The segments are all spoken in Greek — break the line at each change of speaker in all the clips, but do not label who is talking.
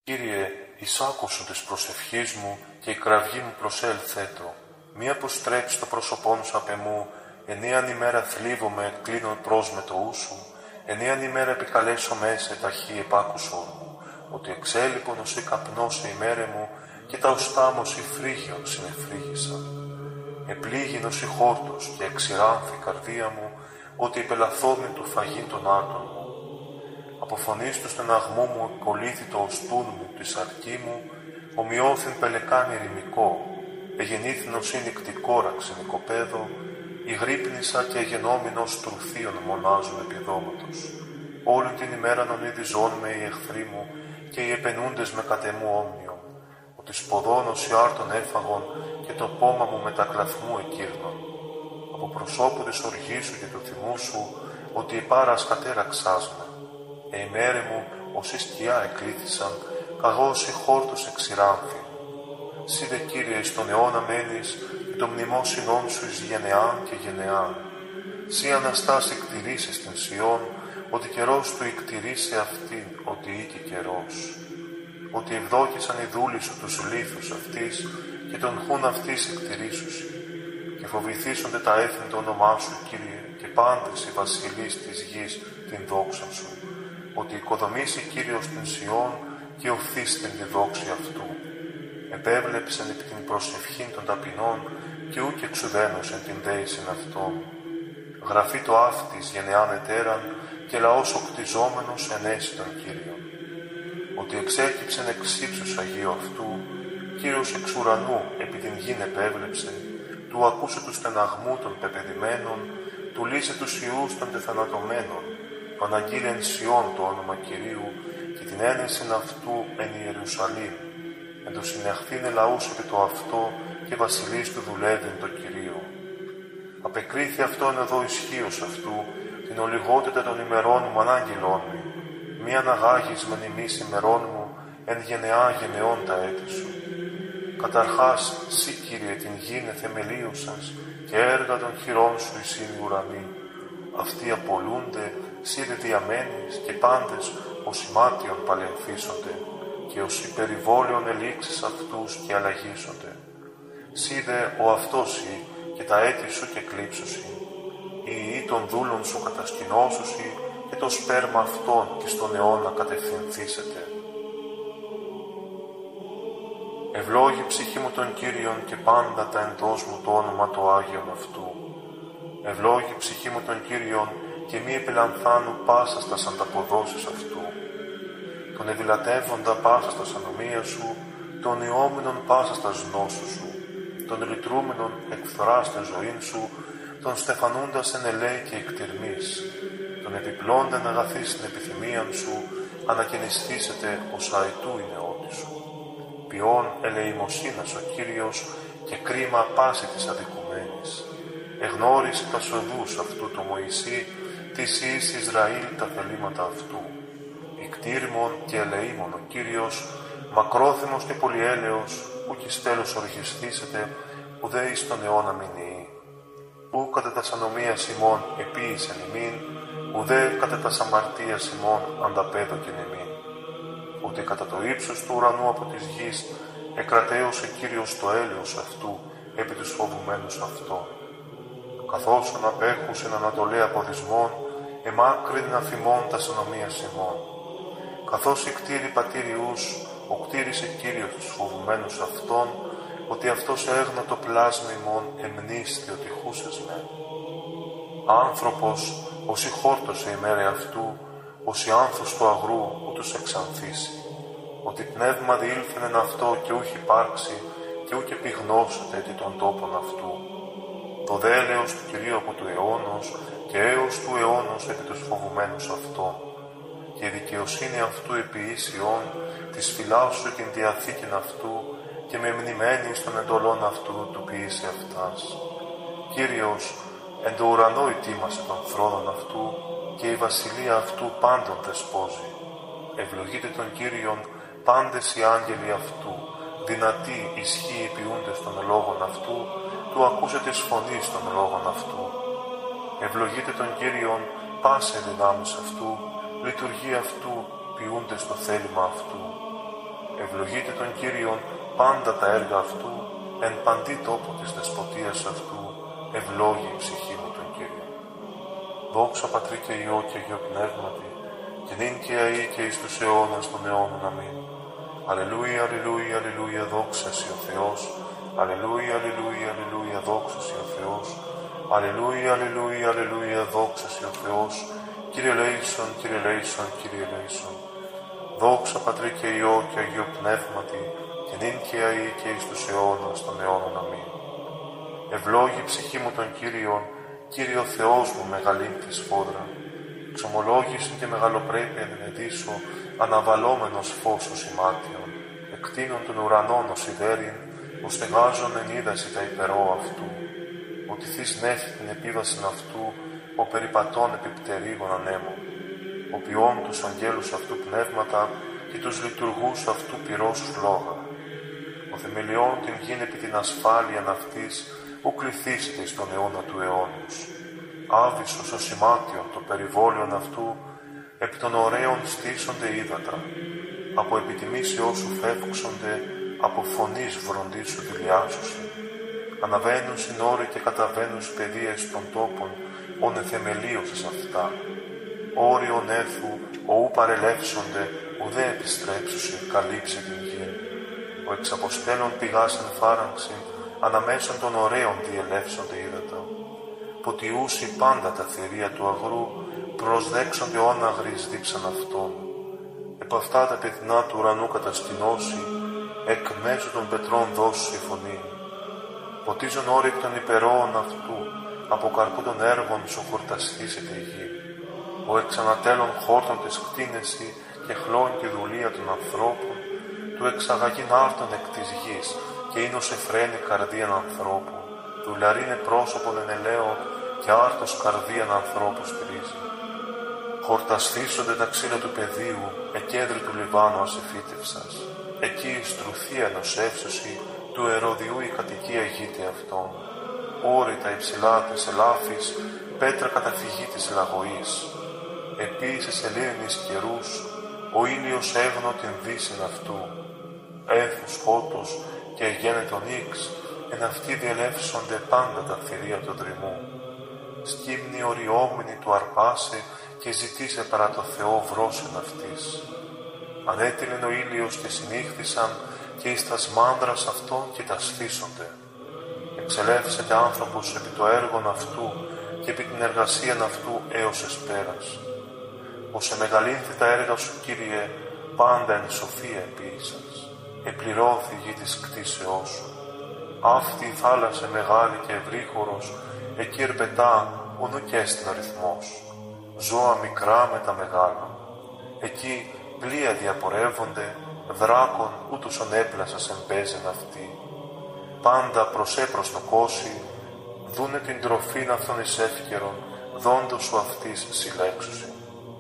Κύριε, εισάκουσον της προσευχής μου και η κραυγή μου προσέλθέτο. Μη αποστρέψει το πρόσωπόν σου απ' εμού, ενίαν ημέρα θλίβομαι, κλείνω προς με το ου σου, ενίαν ημέρα επικαλέσω μέσα ταχύ επάκουσον μου, ότι εξέλιπον ως ή καπνός η ημέρε μου, και τα οστά μου ως ή φρύγιον συνεφρύγησαν. Επλήγην ως ή χόρτος και εξηράνθη η καρδία μου, ότι επελαθόμην του φαγήν των άρτων μου. Από φωνής του στεναγμού μου εκκολλήθη το οστούν μου, τη σαρκή μου, ομοιώθην πελεκάνη ρημικό, εγεννήθην ως ίνικτη κόραξ νοικοπαίδο, ηγρύπνησα και εγενόμενος τρουθίων μονάζων επιδόματος. Όλην την ημέρα νονίδιζόν με οι εχθροί μου και οι επενούντες με κατεμού όμοιον, ότι σποδών ως οι άρτων έφαγον και το πόμα μου με τα κλαθμού εκύρνων. Από προσώπου της οργής σου και του θυμού σου, ότι η πάρας κατέραξάς με. Ημέρε μου ως η σκιά εκλήθησαν, καγώς η χόρτος εξηράνθη. Σύ δε Κύριε εις τον αιώνα μένεις, και το μνημόσυνόν σου εις γενεάν και γενεάν. Σύ Αναστάς εκτηρήσεις την Σιών, ότι καιρός του εκτηρήσει αυτήν, ότι οίκη καιρός. Ότι ευδόκησαν οι δούλοι σου τους λίθους αυτής, και τον χούν αυτής εκτηρήσουσι. Και φοβηθήσονται τα έθνη το όνομά σου, Κύριε, και πάντες οι βασιλείς της γης την δόξα σου. Ότι οικοδομήσει Κύριος την Σιών και οφθείς τη δόξη αυτού. Επέβλεψεν επί την προσευχήν των ταπεινών και ούκ εξουδένωσεν την δέησιν αυτών. Γραφεί το αύτης γενεάν ετέραν και λαός οκτιζόμενος ενέσει τον Κύριον. Ότι εξέκυψεν εξ ύψους Αγίου αυτού, Κύριος εξ ουρανού επί την γην επέβλεψε, του ακούσε του στεναγμού των πεπεδημένων, του λύσε τους ιούς των τεθανατωμένων, αναγγείλεν Σιών το όνομα Κυρίου και την ένεσιν αυτού εν Ιερουσαλήμ, εν το συνεχθήνε λαούς επί το αυτό και βασιλείς του δουλεύειν το Κυρίο. Απεκρίθη αυτόν εδώ ισχύος αυτού, την ολιγότητα των ημερών μου ανάγγειλόν μη, μη αναγάγεις μεν ημείς ημερών μου, εν γενεά γενεών τα έτη σου. Καταρχάς, σύ Κύριε την γην εθεμελίωσας και έργα των χειρών σου εισήν οι ουρανοί. Αυτοί απολούνται, σύ δε διαμένεις και πάντες ως ημάτιον παλεμφίσονται και ως υπερηβόλαιον ελήξεις αυτούς και αλλαγίσονται. Σύ δε ο αυτός ή και τα έτη σου και κλείψουσι, οι ιοί των δούλων σου κατασκηνώσουσι και το σπέρμα αυτών και στον αιώνα κατευθυνθήσετε. Ευλόγη ψυχή μου τον Κύριον και πάντα τα εντός μου το όνομα το Άγιον αυτού. Ευλόγη ψυχή μου τον Κύριον και μη επιλανθάνου πάσα στας ανταποδόσεις αυτού. Τον εδηλατεύοντα πάσα στας ανομία σου, τον ιόμενον πάσα στας γνώσου σου, τον λυτρούμενον εκφθοράς την ζωήν σου, τον στεφανούντας εν ελέη και εκτιρμής, τον επιπλώντεν αγαθής την επιθυμίαν σου, ανακαινισθήσετε ως αετού η νεότη σου. Ποιόν ελεημοσύνας ο Κύριος και κρίμα πάση της αδικουμένης. Εγνώρισε τα σοδούς αυτού του Μωυσή, της εις Ισραήλ τα θελήματα αυτού. Ικτήρμον και ελεήμον ο Κύριος, μακρόθυμος και πολυέλεος, ούκ εις τέλος οργιστήσετε, ουδέ εις τον αιώνα μηνύει. Ου κατά τας ανομίας ημών επίησεν ημίν, ουδέ κατά τας αμαρτίας ημών ανταπέδοκεν ημίν. Ότι κατά το ύψος του ουρανού από της γης εκρατέωσε Κύριος το έλεος αυτού επί τους φοβουμένους αυτό. Καθώς αναπέχουσιν ανατολέ αποδισμών, εμάκρυνεν αφημών τας ανομίας ημών. Καθώς οι κτήροι πατήριους, οκτήρισε Κύριος τους φοβουμένους αυτών, ότι αυτός έγνω το πλάσμα ημών εμνίσθη ότι χούσες με. Άνθρωπος, ως η χόρτωσε η μέρε αυτού, ως η άνθος του αγρού, ούτως εξανθήσει. Ότι πνεύμα διήλθεν εν αυτό και ούχ υπάρξει, και ούκ επιγνώσετε τι των τόπων αυτού. Το δέλεος του Κυρίου από του αιώνος και έως του αιώνος επί τους φοβουμένους αυτών. Και η δικαιοσύνη αυτού επί ίσιον, της φυλάσσου την διαθήκην αυτού και με μνημένη των εντολών αυτού του ποιήσει αυτάς. Κύριος, εν το ουρανό ετοίμασε των θρόνων αυτού και η βασιλεία αυτού πάντων δεσπόζει. Ευλογείτε τον Κύριον πάντες οι άγγελοι αυτού, δυνατοί ισχύοι ποιούντες των λόγων αυτού, του ακούσετε της φωνής των λόγων αυτού. Ευλογείτε τον Κύριον πάσε δυνάμεις αυτού, λειτουργεί αυτού, ποιούντες το θέλημα αυτού. Ευλογείτε τον Κύριον πάντα τα έργα αυτού, εν παντή τόπο της δεσποτείας αυτού, ευλόγη η ψυχή μου τον Κύριο. Δόξα Πατρί και Υιό και Αγίο Πνεύματι, και νυν και αεί και εις τους αιώνας των αιώνων. Αμήν. Αλληλούια, αλληλούια, αλληλούια, δόξα σοι ο Θεός. Αλληλούια, αλληλούια, αλληλούια, δόξα σοι ο Θεός. Αλληλούια, αλληλούια, αλληλούια, δόξα σοι ο Θεός. Κύριε ελέησον, Κύριε ελέησον, Κύριε ελέησον. Δόξα Πατρί και Υιό και Αγίο Πνεύματι, και νυν και αεί και εις τους αιώνας των αιώνων. Αμήν. Ευλόγη ψυχή μου τον Κύριον, Κύριο Θεός μου μεγαλήν τη σφόδρα. Ξομολόγησιν και μεγαλοπρέπεια ενεδίσω, αναβαλόμενος φως ως ημάτιον, εκτείνων των ουρανών ως ιδέριν, που στεγάζον εν είδαση τα υπερώ αυτού. Ότι θείς νέφη την επίβασιν αυτού, ο περιπατών επιπτερίγων ανέμων. Ο ποιών τους αγγέλους αυτού πνεύματα και τους λειτουργούς αυτού πυρός φλόγα. Ο θεμελιών την γην επί την ασφάλειαν αυτής, ου κληθήσετε εις τον αιώνα του αιώνους. Άβυσσος ως ημάτιον το περιβόλιον αυτού, επί των ωραίων στήσονται ύδατα. Από επιτιμήσεώς σου φεύξονται, από φωνής βροντής σου δηλιάσουσιν. Αναβαίνουν συνόροι και καταβαίνουν παιδείες των τόπων, ον εθεμελίωσες αυτά. Όριον έρθου, ο ου παρελεύσονται, ουδέ επιστρέψουσιν, καλύψε την γη. Ο εξαποστέλων πηγάς εν φάραγξιν, αναμέσων των ωραίων διελεύσονται ύδατα. Ποτιούσι πάντα τα θηρία του αγρού, προσδέξονται όναγρης δίψαν αυτών. Επ' αυτά τα πυθνά του ουρανού κατασκηνώσει, εκ μέσω των πετρών δώσου η φωνή. Ποτίζον όρικ των υπερόων αυτού, από καρπού των έργων σου χορταστήσεται η γη. Ο εξανατέλων χόρτων της κτίνεση και χλώνει τη δουλεία των ανθρώπων, του εξαγαγήν άρτων εκ της γης, και ίνος εφραίνει καρδίαν ανθρώπου, δουλαρίνε πρόσωπον εν ελαίων, και άρτος καρδίαν ανθρώπου στηρίζει. Χορταστήσονται τα ξύλα του πεδίου, εκέντρη του Λιβάνου ασεφύτευσας. Εκεί η στρουθία νοσεύσωση, του Ερωδιού η κατοικία γείται αυτών. Όρητα υψηλά της ελάφης, πέτρα καταφυγή της λαγωής. Επίσης ελύνης καιρούς, ο ήλιος έγνω την δύσιν αυτού. Έφους χώτος και γένετον ίξ, εν αυτοί διελεύσονται πάντα τα θηρία του δρυμού. Σκύμνη οριόμηνη του αρπάσε και ζητήσε παρά το Θεό βρόσεν αυτής. Ανέτειλεν ο ήλιος και συνήχθησαν και εις τας μάνδρας αυτών και τα σφίσονται. Εξελεύσεται άνθρωπος επί το έργον αυτού και επί την εργασίαν αυτού έως εσπέρας. Ως εμεγαλύνθη τα έργα σου, Κύριε, πάντα εν σοφία επίησας. Επληρώθη η γη της κτίσεώς σου. Αυτή η θάλασσα μεγάλη και ευρύχωρος, εκεί ερπετά, ον ουκ έστιν αριθμός. Ζώα μικρά με τα μεγάλα. Εκεί πλοία διαπορεύονται, δράκων ούτως ονέπλασας εμπέζεν αυτοί. Πάντα προσέπρος το κόσι, δούνε την τροφήν αυτών εις εύκαιρον, δόντος σου αυτής συλλέξουσιν.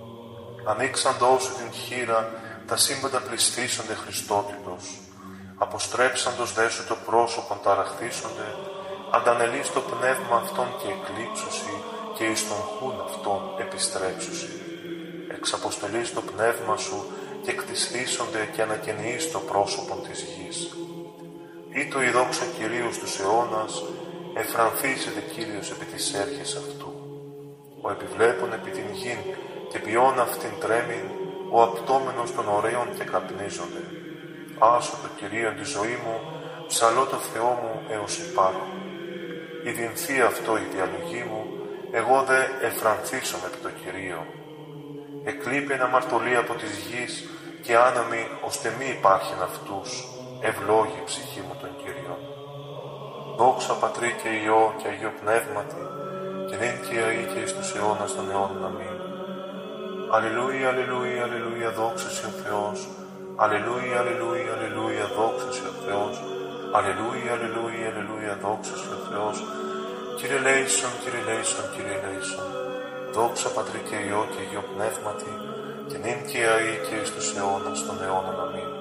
Ανοίξαντός σου την χείρα, τα σύμπαντα πληστήσονται Χριστότητος. Αποστρέψαντος δε σου το πρόσωπον ταραχθήσονται, αντανελείς το πνεύμα αυτών και εκλείψουσι, και εις τον χούν αυτών επιστρέψουσι. Εξαποστολείς το πνεύμα σου και κτισθήσονται και ανακαινείς το πρόσωπον της γης. Ήτο η δόξα Κυρίου στους αιώνας, εφρανθήσεται Κύριος επί της έρχης αυτού. Ο επιβλέπων επί την γην και ποιόν αυτήν τρέμην, ο απτόμενος των ωραίων και καπνίζονται. Άσο το Κυρίον τη ζωή μου, ψαλώ το Θεό μου έως υπάρχω. Ιδυνθεί αυτό η διαλογή μου, εγώ δε εφρανθήσομαι επί το Κυρίο. Εκλείπεν αμαρτωλή από της γης και άναμοι ώστε μη υπάρχειν αυτούς, ευλόγη η ψυχή μου τον Κύριο. Δόξα Πατρί και Υιό και Αγίο Πνεύματι, και νυν και αεί και εις τους αιώνας των αιώνων. Αμήν. Αλληλούια, αλληλούια, αλληλούια, δόξα σοι ο Θεός. Αλληλούια, αλληλούια, αλληλούια, δόξα σοι ο Θεός. Αλληλούια, αλληλούια, αλληλούια, δόξα σοι ο Θεός. Κύριε ελέησον, Κύριε ελέησον, Κύριε ελέησον. Δόξα Πατρί και Υιό και Αγίο Πνεύματι, και νυν και αεί και εις τους αιώνας των αιώνων. Αμήν.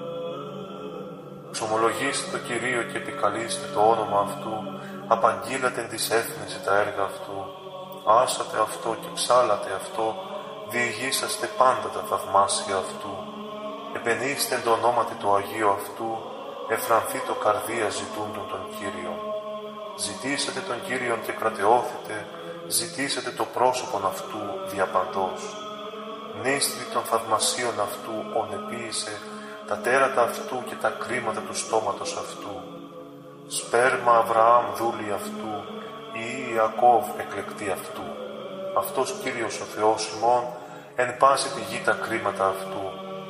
Ξομολογήστε το Κυρίο και επικαλείστε το όνομα αυτού, απαγγείλατε εν της έθνεση τα έργα αυτού. Άσατε αυτό και ψάλατε αυτό, διηγήσαστε πάντα τα θαυμάσια αυτού. επενείστε εν το ονόματι το Αγίου αυτού, εφρανθεί το καρδία ζητούντων τον Κύριον. Ζητήσετε τον Κύριον και κρατεώθετε, ζητήσετε το πρόσωπον αυτού διαπαντός. Νύστρι των θαυμασίων αυτού ονεποίησε τα τέρατα αυτού και τα κρίματα του στόματος αυτού. Σπέρμα Αβραάμ δούλη αυτού, ή Ιακώβ εκλεκτή αυτού. Αυτός Κύριος ο Θεός ημών, εν πάση τη γη τα κρίματα αυτού.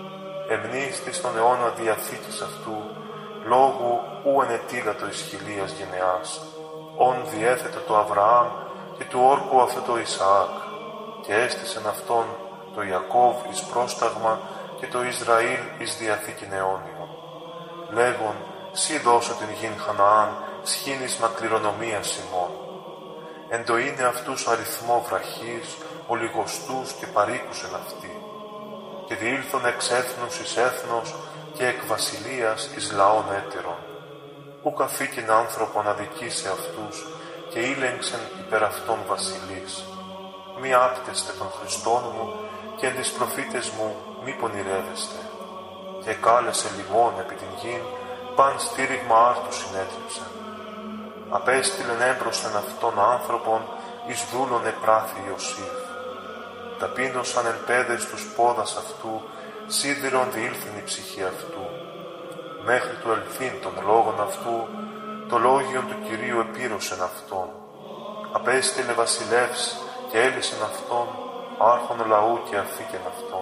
Εμνήστη στον αιώνα διαθήκης αυτού, λόγου ου ενετήλατο εις χιλίας γενεάς. Ον διέθετο το Αβραάμ και του όρκου αυτό το Ισαάκ, και έστησεν αυτόν το Ιακώβ εις πρόσταγμα και το Ισραήλ εις διαθήκην αιώνιον. Λέγον, σύ δώσω την γην Χαναάν, σχήνισμα κληρονομίας ημών. Εν το είναι αυτούς αριθμό βραχής, ολιγοστούς και παρήκουσεν αυτοί. Και διήλθον εξ έθνους εις έθνος και εκ βασιλείας εις λαών έτερων. Ουκ αφήκην άνθρωπον αδικήσε αυτούς και ήλεγξεν υπερ αυτών βασιλείς. Μη άπτεστε των Χριστών μου και εν τις προφήτες μου μη πονηρεύεστε. Και κάλεσε λιμών επί την γην, παν στήριγμα άρτου συνέτριψεν. Απέστειλεν έμπροσθεν αυτών άνθρωπον εις δούλων επράθη Ιωσήφ. Ταπείνωσαν εν πέδες τους πόδας αυτού, σίδηρον διήλθεν η ψυχή αυτού. Μέχρι του ελθύν των λόγων αυτού, το λόγιον του Κυρίου επήρωσεν αυτόν. Απέστειλε βασιλεύς και έλυσεν αυτόν, άρχον λαού και αφήκεν αυτόν.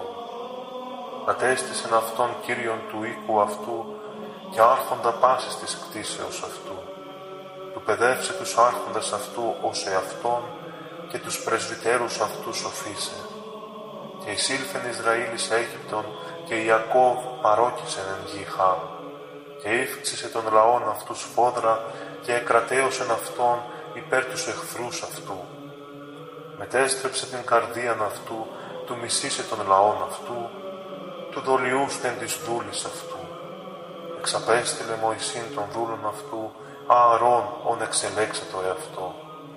Κατέστησεν αυτόν Κύριον του οίκου αυτού και άρχοντα πάσης της κτίσεως αυτού. Του παιδεύσε τους άρχοντας αυτού ως εαυτόν και τους πρεσβυτέρους αυτού σοφίσε. Και εισήλθεν Ισραήλ εις Αίγυπτον και Ιακώβ παρόκησεν εν γη Χάμ. Και ύφξησε των λαών αυτούς φόδρα και εκρατέωσεν αυτόν υπέρ τους εχθρούς αυτού. Μετέστρεψε την καρδίαν αυτού, του μισήσε των λαών αυτού, του δολιούστεν της δούλης αυτού. Εξαπέστειλε Μωυσήν των δούλων αυτού, Ααρών ον εξελέξε το εαυτό.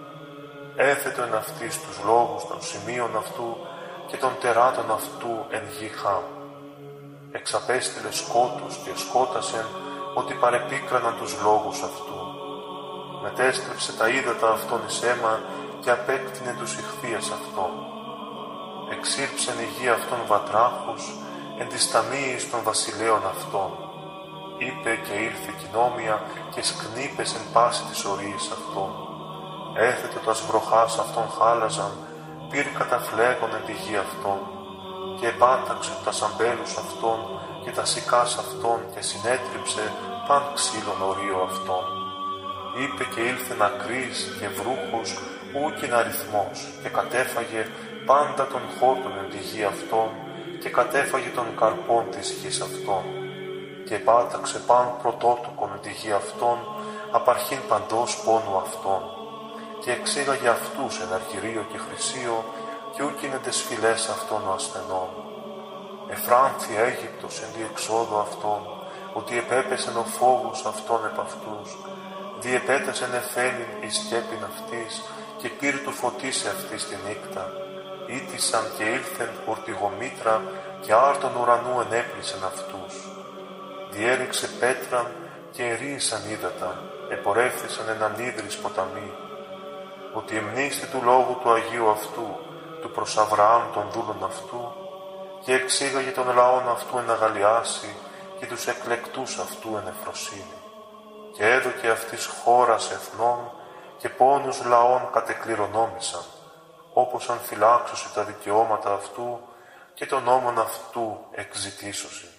Έθετο εν αυτής τους λόγους των σημείων αυτού και των τεράτων αυτού εν γη Χάμ. Εξαπέστειλε σκότους και σκότασεν ότι παρεπίκραναν τους λόγους αυτού. Μετέστρεψε τα ύδατα αυτών εις αίμα και απέκτηνε τους ηχθείας αυτών. Εξήρψεν η γη αυτών βατράχους εν της ταμείης των βασιλέων αυτών. Είπε και ήρθε κοινόμια και σκνήπες εν πάση της ορίης αυτών. Έθετο τας βροχάς αυτών χάλαζαν, πήρ καταφλέγον εν τη γη αυτών. Και επάταξε τα αμπέλους αυτών και τα σικάς αυτών και συνέτριψε παν ξύλων ορίο αυτών. Είπε και ήλθεν ακρής και βρούχος ούκεν αριθμός και κατέφαγε πάντα των χόρτων εν τη γη αυτών και κατέφαγε των καρπών της γης αυτών. Και επάταξε παν πρωτότοκον εν τη γη αυτών απαρχήν παντός πόνου αυτών. Και εξήγαγε αυτούς εν αργυρίο και χρυσίο και ούκεινε τες φυλές αυτών ο ασθενών. Εφράνθη Αίγυπτος εν διεξόδο αυτών, ότι επέπεσεν ο φόβος αυτών επ' αυτούς, διεπέτασεν εφέλην εις σκέπην αυτής και πήρ του φωτίσε αυτής τη νύκτα. Ήτησαν και ήλθεν ορτιγομήτρα και άρτον ουρανού ενέπλησεν αυτούς. Διέριξε πέτραν και ερίησαν ύδατα, επορεύθησαν εν ανίδρης ποταμοί. Ότι εμνήστη του λόγου του Αγίου αυτού, του προς Αβραάμ των δούλων αυτού, και εξήγαγε των λαών αυτού εν αγαλιάσει και τους εκλεκτούς αυτού εν εφροσύνη. Και έδωκε αυτής χώρας εθνών και πόνους λαών κατεκληρονόμησαν, όπως αν φυλάξωσε τα δικαιώματα αυτού και τον νόμον αυτού εξητήσωση.